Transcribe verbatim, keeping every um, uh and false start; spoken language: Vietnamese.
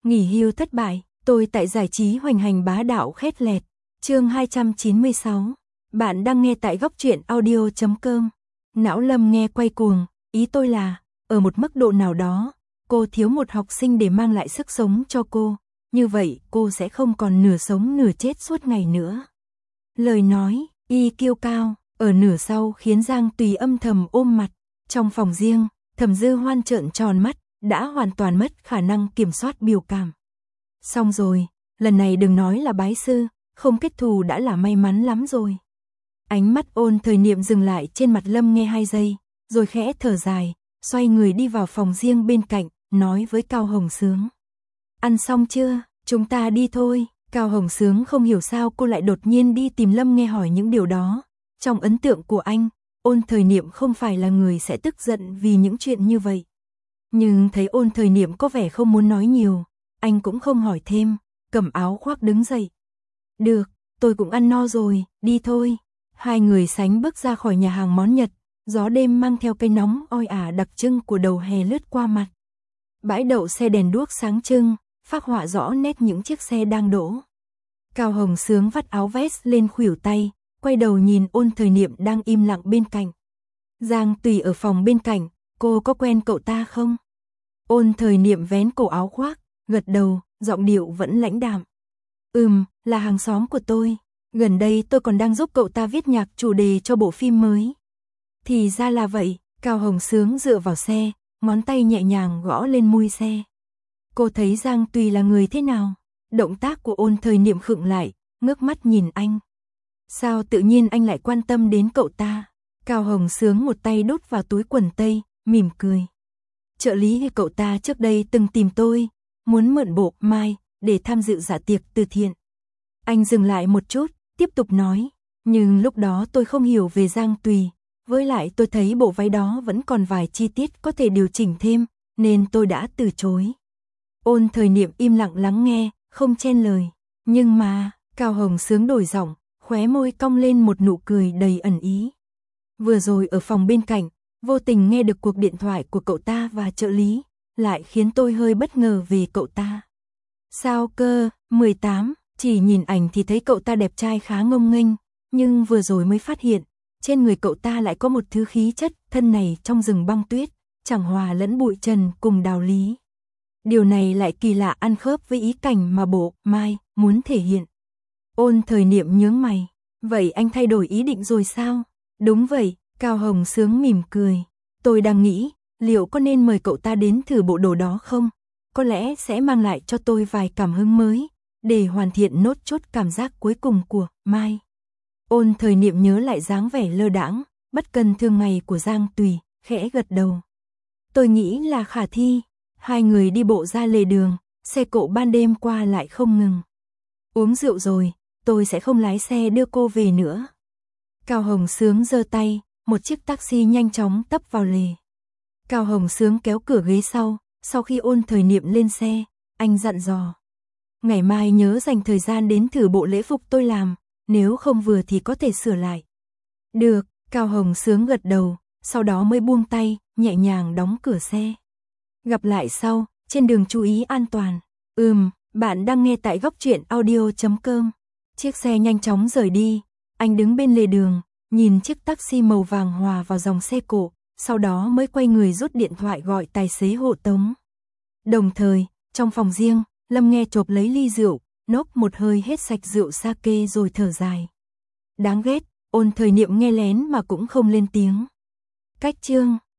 Nghỉ hưu thất bại, tôi tại giải trí hoành hành bá đạo khét lẹt. Chương hai trăm chín mươi sáu. Bạn đang nghe tại góc truyện audio chấm com. Não Lâm nghe quay cuồng, ý tôi là, ở một mức độ nào đó, cô thiếu một học sinh để mang lại sức sống cho cô, như vậy cô sẽ không còn nửa sống nửa chết suốt ngày nữa. Lời nói, y kiêu cao, ở nửa sau khiến Giang Tùy âm thầm ôm mặt. Trong phòng riêng, Thẩm Dư Hoan trợn tròn mắt, đã hoàn toàn mất khả năng kiểm soát biểu cảm. Xong rồi, lần này đừng nói là bái sư, không kết thù đã là may mắn lắm rồi. Ánh mắt Ôn Thời Niệm dừng lại trên mặt Lâm Nghe hai giây, rồi khẽ thở dài, xoay người đi vào phòng riêng bên cạnh, nói với Cao Hồng Sướng. Ăn xong chưa, chúng ta đi thôi. Cao Hồng Sướng không hiểu sao cô lại đột nhiên đi tìm Lâm Nghe hỏi những điều đó. Trong ấn tượng của anh, Ôn Thời Niệm không phải là người sẽ tức giận vì những chuyện như vậy. Nhưng thấy Ôn Thời Niệm có vẻ không muốn nói nhiều, anh cũng không hỏi thêm, cầm áo khoác đứng dậy. Được, tôi cũng ăn no rồi, đi thôi. Hai người sánh bước ra khỏi nhà hàng món Nhật, gió đêm mang theo cây nóng oi ả đặc trưng của đầu hè lướt qua mặt. Bãi đậu xe đèn đuốc sáng trưng, phác họa rõ nét những chiếc xe đang đỗ. Cao Hồng Sướng vắt áo vest lên khuỷu tay, quay đầu nhìn Ôn Thời Niệm đang im lặng bên cạnh. Giang Tùy ở phòng bên cạnh, cô có quen cậu ta không? Ôn Thời Niệm vén cổ áo khoác, gật đầu, giọng điệu vẫn lãnh đạm. Ừm, là hàng xóm của tôi. Gần đây tôi còn đang giúp cậu ta viết nhạc chủ đề cho bộ phim mới. Thì ra là vậy. Cao Hồng Sướng dựa vào xe, ngón tay nhẹ nhàng gõ lên mui xe. Cô thấy Giang Tùy là người thế nào? Động tác của Ôn Thời Niệm khựng lại, ngước mắt nhìn anh. Sao tự nhiên anh lại quan tâm đến cậu ta? Cao Hồng Sướng một tay đút vào túi quần tây, mỉm cười. Trợ lý của cậu ta trước đây từng tìm tôi, muốn mượn bộ Mai để tham dự dạ tiệc từ thiện. Anh dừng lại một chút, tiếp tục nói, nhưng lúc đó tôi không hiểu về Giang Tùy, với lại tôi thấy bộ váy đó vẫn còn vài chi tiết có thể điều chỉnh thêm, nên tôi đã từ chối. Ôn Thời Niệm im lặng lắng nghe, không chen lời. Nhưng mà, Cao Hồng Sướng đổi giọng, khóe môi cong lên một nụ cười đầy ẩn ý. Vừa rồi ở phòng bên cạnh, vô tình nghe được cuộc điện thoại của cậu ta và trợ lý, lại khiến tôi hơi bất ngờ về cậu ta. Sao cơ, mười tám, chỉ nhìn ảnh thì thấy cậu ta đẹp trai khá ngông nghênh, nhưng vừa rồi mới phát hiện, trên người cậu ta lại có một thứ khí chất thân này trong rừng băng tuyết, chẳng hòa lẫn bụi trần cùng đào lý. Điều này lại kỳ lạ ăn khớp với ý cảnh mà bộ Mai muốn thể hiện. Ôn Thời Niệm nhướng mày, vậy anh thay đổi ý định rồi sao? Đúng vậy, Cao Hồng Sướng mỉm cười. Tôi đang nghĩ, liệu có nên mời cậu ta đến thử bộ đồ đó không? Có lẽ sẽ mang lại cho tôi vài cảm hứng mới, để hoàn thiện nốt chốt cảm giác cuối cùng của Mai. Ôn Thời Niệm nhớ lại dáng vẻ lơ đãng, bất cần thường ngày của Giang Tùy, khẽ gật đầu. Tôi nghĩ là khả thi. Hai người đi bộ ra lề đường, xe cộ ban đêm qua lại không ngừng. Uống rượu rồi, tôi sẽ không lái xe đưa cô về nữa. Cao Hồng Sướng giơ tay, một chiếc taxi nhanh chóng tấp vào lề. Cao Hồng Sướng kéo cửa ghế sau, sau khi Ôn Thời Niệm lên xe, anh dặn dò. Ngày mai nhớ dành thời gian đến thử bộ lễ phục tôi làm, nếu không vừa thì có thể sửa lại. Được, Cao Hồng Sướng gật đầu, sau đó mới buông tay, nhẹ nhàng đóng cửa xe. Gặp lại sau, trên đường chú ý an toàn. Ừm, bạn đang nghe tại góc truyện audio chấm com. Chiếc xe nhanh chóng rời đi, anh đứng bên lề đường, nhìn chiếc taxi màu vàng hòa vào dòng xe cộ, sau đó mới quay người rút điện thoại gọi tài xế hộ tống. Đồng thời, trong phòng riêng, Lâm Nghe chộp lấy ly rượu, nốc một hơi hết sạch rượu sake rồi thở dài. Đáng ghét, Ôn Thời Niệm nghe lén mà cũng không lên tiếng. Cách chương